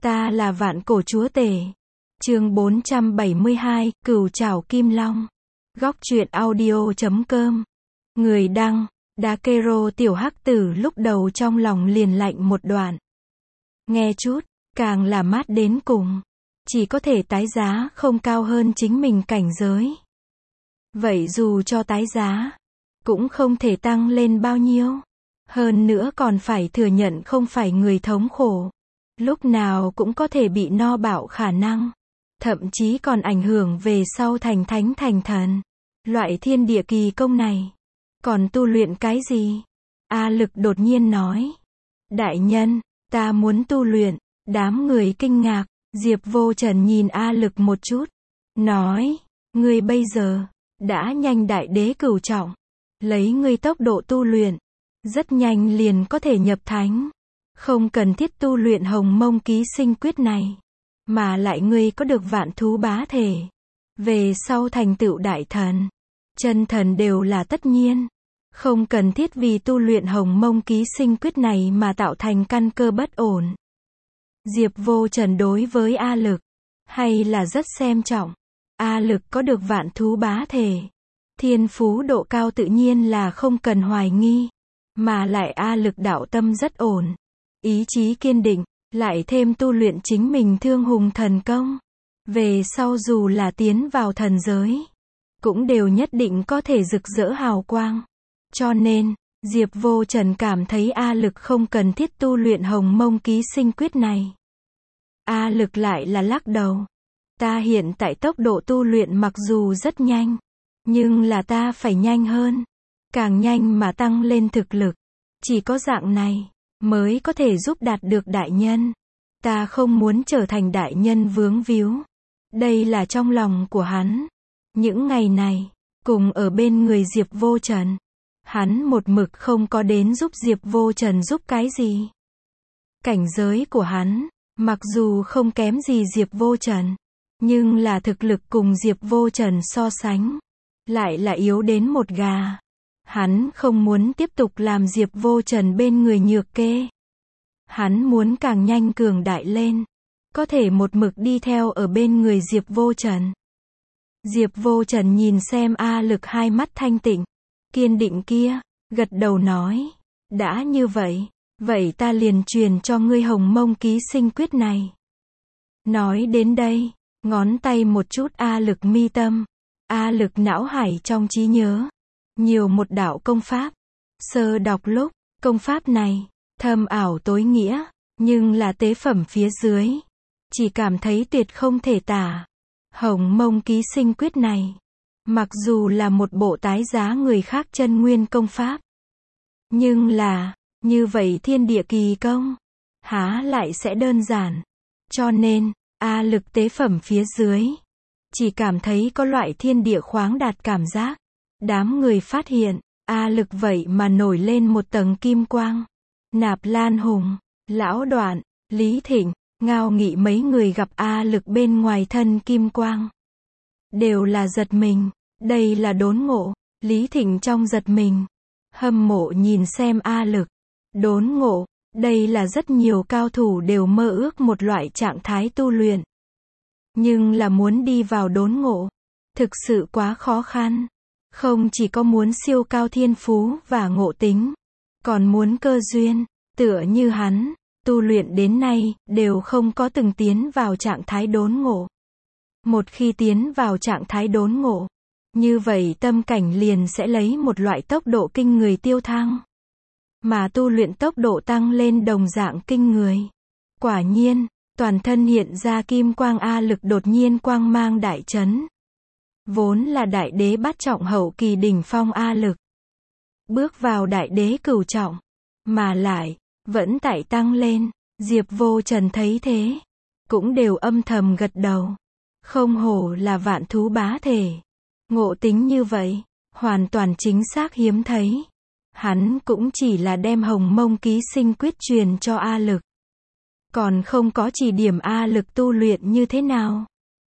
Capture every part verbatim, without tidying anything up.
Ta là vạn cổ chúa tể. Chương bốn trăm bảy mươi hai, Cửu Trảo Kim Long. Góc truyện audio chấm com. Người đăng, Dakero tiểu hắc tử lúc đầu trong lòng liền lạnh một đoạn. Nghe chút, càng là mát đến cùng. Chỉ có thể tái giá không cao hơn chính mình cảnh giới. Vậy dù cho tái giá, cũng không thể tăng lên bao nhiêu. Hơn nữa còn phải thừa nhận không phải người thống khổ. Lúc nào cũng có thể bị no bạo khả năng. Thậm chí còn ảnh hưởng về sau thành thánh thành thần. Loại thiên địa kỳ công này. Còn tu luyện cái gì? A Lực đột nhiên nói. Đại nhân, ta muốn tu luyện. Đám người kinh ngạc. Diệp Vô Trần nhìn A Lực một chút. Nói, ngươi bây giờ, đã nhanh đại đế cửu trọng. Lấy ngươi tốc độ tu luyện. Rất nhanh liền có thể nhập thánh. Không cần thiết tu luyện hồng mông ký sinh quyết này. Mà lại ngươi có được vạn thú bá thể. Về sau thành tựu đại thần. Chân thần đều là tất nhiên. Không cần thiết vì tu luyện hồng mông ký sinh quyết này mà tạo thành căn cơ bất ổn. Diệp Vô Trần đối với A Lực. Hay là rất xem trọng. A Lực có được vạn thú bá thể. Thiên phú độ cao tự nhiên là không cần hoài nghi. Mà lại A Lực đạo tâm rất ổn. Ý chí kiên định. Lại thêm tu luyện chính mình thương hùng thần công. Về sau dù là tiến vào thần giới. Cũng đều nhất định có thể rực rỡ hào quang. Cho nên, Diệp Vô Trần cảm thấy A Lực không cần thiết tu luyện hồng mông ký sinh quyết này. A Lực lại là lắc đầu. Ta hiện tại tốc độ tu luyện mặc dù rất nhanh. Nhưng là ta phải nhanh hơn. Càng nhanh mà tăng lên thực lực. Chỉ có dạng này, mới có thể giúp đạt được đại nhân. Ta không muốn trở thành đại nhân vướng víu. Đây là trong lòng của hắn. Những ngày này, cùng ở bên người Diệp Vô Trần. Hắn một mực không có đến giúp Diệp Vô Trần giúp cái gì. Cảnh giới của hắn, mặc dù không kém gì Diệp Vô Trần. Nhưng là thực lực cùng Diệp Vô Trần so sánh. Lại là yếu đến một gà. Hắn không muốn tiếp tục làm Diệp Vô Trần bên người nhược kê. Hắn muốn càng nhanh cường đại lên. Có thể một mực đi theo ở bên người Diệp Vô Trần. Diệp Vô Trần nhìn xem A Lực hai mắt thanh tịnh. Kiên định kia. Gật đầu nói. Đã như vậy. Vậy ta liền truyền cho ngươi hồng mông ký sinh quyết này. Nói đến đây. Ngón tay một chút A Lực mi tâm. A Lực não hải trong trí nhớ. Nhiều một đạo công pháp. Sơ đọc lúc. Công pháp này. Thâm ảo tối nghĩa. Nhưng là tế phẩm phía dưới. Chỉ cảm thấy tuyệt không thể tả. Hồng mông ký sinh quyết này. Mặc dù là một bộ tái giá người khác chân nguyên công pháp. Nhưng là. Như vậy thiên địa kỳ công. Há lại sẽ đơn giản. Cho nên. A Lực tế phẩm phía dưới. Chỉ cảm thấy có loại thiên địa khoáng đạt cảm giác. Đám người phát hiện. A Lực vậy mà nổi lên một tầng kim quang. Nạp Lan Hùng, Lão Đoạn, Lý Thịnh, Ngao Nghị mấy người gặp A Lực bên ngoài thân kim quang. Đều là giật mình. Đây là đốn ngộ. Lý Thịnh trong giật mình. Hâm mộ nhìn xem A Lực. Đốn ngộ. Đây là rất nhiều cao thủ đều mơ ước một loại trạng thái tu luyện. Nhưng là muốn đi vào đốn ngộ. Thực sự quá khó khăn. Không chỉ có muốn siêu cao thiên phú và ngộ tính. Còn muốn cơ duyên. Tựa như hắn. Tu luyện đến nay. Đều không có từng tiến vào trạng thái đốn ngộ. Một khi tiến vào trạng thái đốn ngộ. Như vậy tâm cảnh liền sẽ lấy một loại tốc độ kinh người tiêu thăng. Mà tu luyện tốc độ tăng lên đồng dạng kinh người. Quả nhiên. Toàn thân hiện ra kim quang A Lực đột nhiên quang mang đại chấn. Vốn là đại đế bát trọng hậu kỳ đỉnh phong A Lực. Bước vào đại đế cửu trọng. Mà lại. Vẫn tại tăng lên. Diệp Vô Trần thấy thế. Cũng đều âm thầm gật đầu. Không hổ là vạn thú bá thể. Ngộ tính như vậy. Hoàn toàn chính xác hiếm thấy. Hắn cũng chỉ là đem hồng mông ký sinh quyết truyền cho A Lực. Còn không có chỉ điểm A Lực tu luyện như thế nào.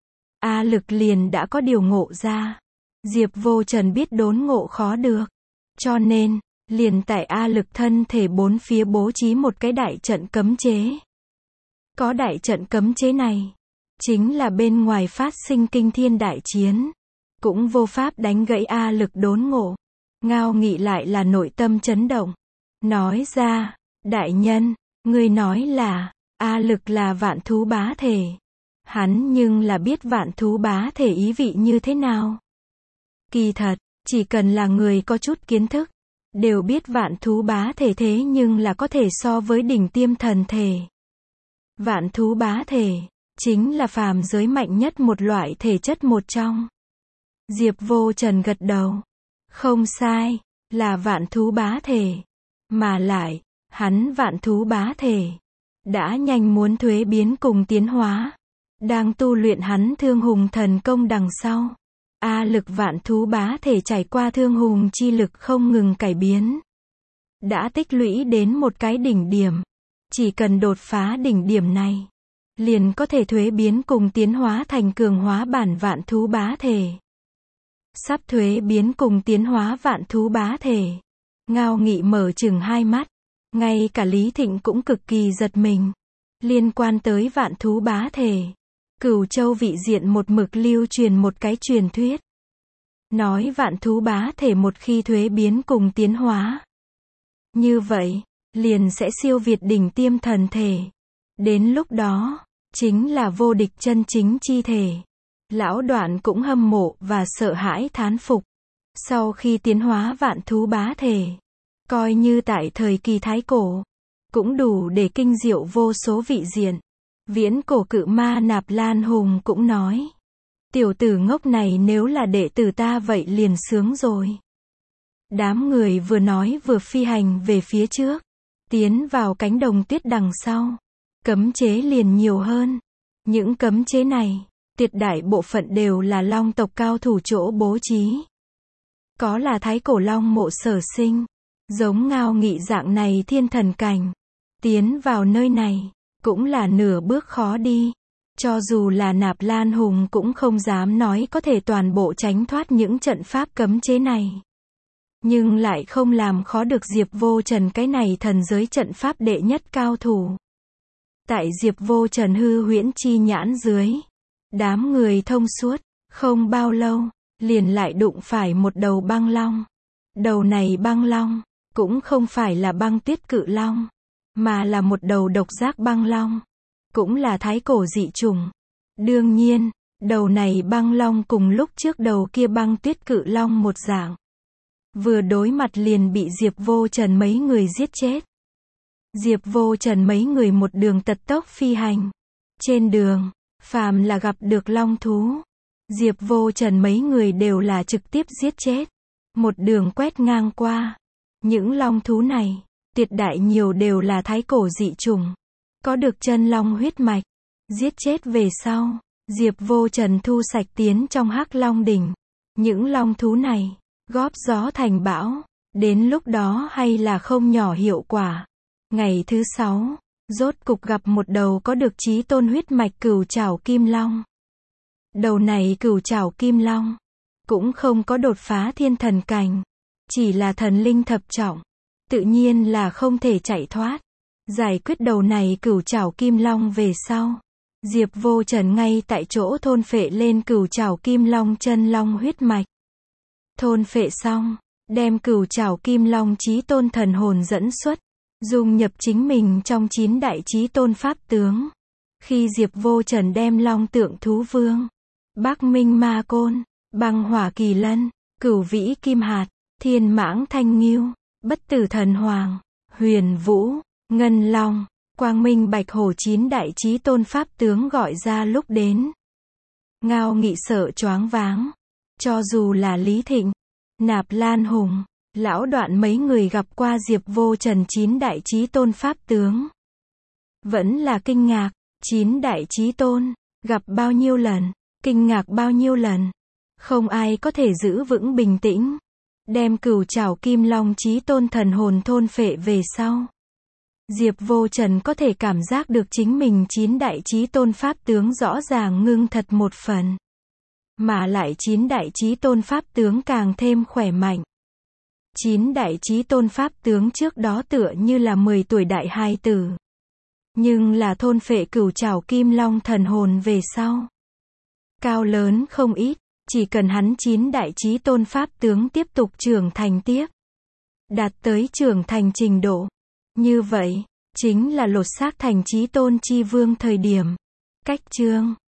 A Lực liền đã có điều ngộ ra. Diệp Vô Trần biết đốn ngộ khó được. Cho nên, liền tại A Lực thân thể bốn phía bố trí một cái đại trận cấm chế. Có đại trận cấm chế này, chính là bên ngoài phát sinh kinh thiên đại chiến, cũng vô pháp đánh gãy A Lực đốn ngộ. Ngao Nghị lại là nội tâm chấn động, nói ra, đại nhân, ngươi nói là, A Lực là vạn thú bá thể. Hắn nhưng là biết vạn thú bá thể ý vị như thế nào. Kỳ thật, chỉ cần là người có chút kiến thức, đều biết vạn thú bá thể thế nhưng là có thể so với đỉnh tiêm thần thể. Vạn thú bá thể, chính là phàm giới mạnh nhất một loại thể chất một trong. Diệp Vô Trần gật đầu. Không sai, là vạn thú bá thể. Mà lại, hắn vạn thú bá thể, đã nhanh muốn thuế biến cùng tiến hóa. Đang tu luyện hắn thương hùng thần công đằng sau. A Lực vạn thú bá thể trải qua thương hùng chi lực không ngừng cải biến. Đã tích lũy đến một cái đỉnh điểm. Chỉ cần đột phá đỉnh điểm này, liền có thể thuế biến cùng tiến hóa thành cường hóa bản vạn thú bá thể. Sắp thuế biến cùng tiến hóa vạn thú bá thể. Ngao Nghị mở chừng hai mắt. Ngay cả Lý Thịnh cũng cực kỳ giật mình. Liên quan tới vạn thú bá thể, Cửu Châu vị diện một mực lưu truyền một cái truyền thuyết. Nói vạn thú bá thể một khi thuế biến cùng tiến hóa, như vậy, liền sẽ siêu việt đỉnh tiêm thần thể. Đến lúc đó, chính là vô địch chân chính chi thể. Lão Đoạn cũng hâm mộ và sợ hãi thán phục. Sau khi tiến hóa vạn thú bá thể, coi như tại thời kỳ thái cổ, cũng đủ để kinh diệu vô số vị diện. Viễn cổ cự ma Nạp Lan Hùng cũng nói, tiểu tử ngốc này nếu là đệ tử ta vậy liền sướng rồi. Đám người vừa nói vừa phi hành về phía trước, tiến vào cánh đồng tuyết đằng sau. Cấm chế liền nhiều hơn. Những cấm chế này, tuyệt đại bộ phận đều là long tộc cao thủ chỗ bố trí. Có là thái cổ long mộ sở sinh, giống Ngao Nghị dạng này thiên thần cảnh. Tiến vào nơi này, cũng là nửa bước khó đi. Cho dù là Nạp Lan Hùng cũng không dám nói có thể toàn bộ tránh thoát những trận pháp cấm chế này. Nhưng lại không làm khó được Diệp Vô Trần cái này thần giới trận pháp đệ nhất cao thủ. Tại Diệp Vô Trần hư huyễn chi nhãn dưới, đám người thông suốt, không bao lâu, liền lại đụng phải một đầu băng long. Đầu này băng long, cũng không phải là băng tuyết cự long, mà là một đầu độc giác băng long. Cũng là thái cổ dị chủng. Đương nhiên, đầu này băng long cùng lúc trước đầu kia băng tuyết cự long một dạng. Vừa đối mặt liền bị Diệp Vô Trần mấy người giết chết. Diệp Vô Trần mấy người một đường tật tốc phi hành. Trên đường, phàm là gặp được long thú, Diệp Vô Trần mấy người đều là trực tiếp giết chết. Một đường quét ngang qua. Những long thú này, tuyệt đại nhiều đều là thái cổ dị chủng. Có được chân long huyết mạch. Giết chết về sau, Diệp Vô Trần thu sạch tiến trong Hắc Long đỉnh. Những long thú này, góp gió thành bão. Đến lúc đó hay là không nhỏ hiệu quả. Ngày thứ sáu, rốt cục gặp một đầu có được chí tôn huyết mạch cửu trảo kim long. Đầu này cửu trảo kim long, cũng không có đột phá thiên thần cảnh. Chỉ là thần linh thập trọng. Tự nhiên là không thể chạy thoát. Giải quyết đầu này cửu trảo kim long về sau, Diệp Vô Trần ngay tại chỗ thôn phệ lên cửu trảo kim long chân long huyết mạch. Thôn phệ xong, đem cửu trảo kim long chí tôn thần hồn dẫn xuất, dung nhập chính mình trong chín đại chí tôn pháp tướng. Khi Diệp Vô Trần đem long tượng thú vương, Bắc Minh Ma Côn, băng hỏa kỳ lân, cửu vĩ kim hạt, thiên mãng thanh nghiêu, bất tử thần hoàng, huyền vũ, ngân long, quang minh bạch hổ chín đại chí tôn pháp tướng gọi ra lúc đến, Ngao Nghị sợ choáng váng. Cho dù là Lý Thịnh, Nạp Lan Hùng, Lão Đoạn mấy người gặp qua Diệp Vô Trần chín đại chí tôn pháp tướng, vẫn là kinh ngạc. Chín đại chí tôn, gặp bao nhiêu lần, kinh ngạc bao nhiêu lần. Không ai có thể giữ vững bình tĩnh. Đem cửu trảo kim long chí tôn thần hồn thôn phệ về sau, Diệp Vô Trần có thể cảm giác được chính mình chín đại chí tôn pháp tướng rõ ràng ngưng thật một phần. Mà lại chín đại chí tôn pháp tướng càng thêm khỏe mạnh. Chín đại chí tôn pháp tướng trước đó tựa như là mười tuổi đại hài tử. nhưng là thôn phệ cửu trảo kim long thần hồn về sau. Cao lớn không ít, chỉ cần hắn chín đại chí tôn pháp tướng tiếp tục trưởng thành tiếp. Đạt tới trưởng thành trình độ. Như vậy, chính là lột xác thành chí tôn chi vương thời điểm. Cách chương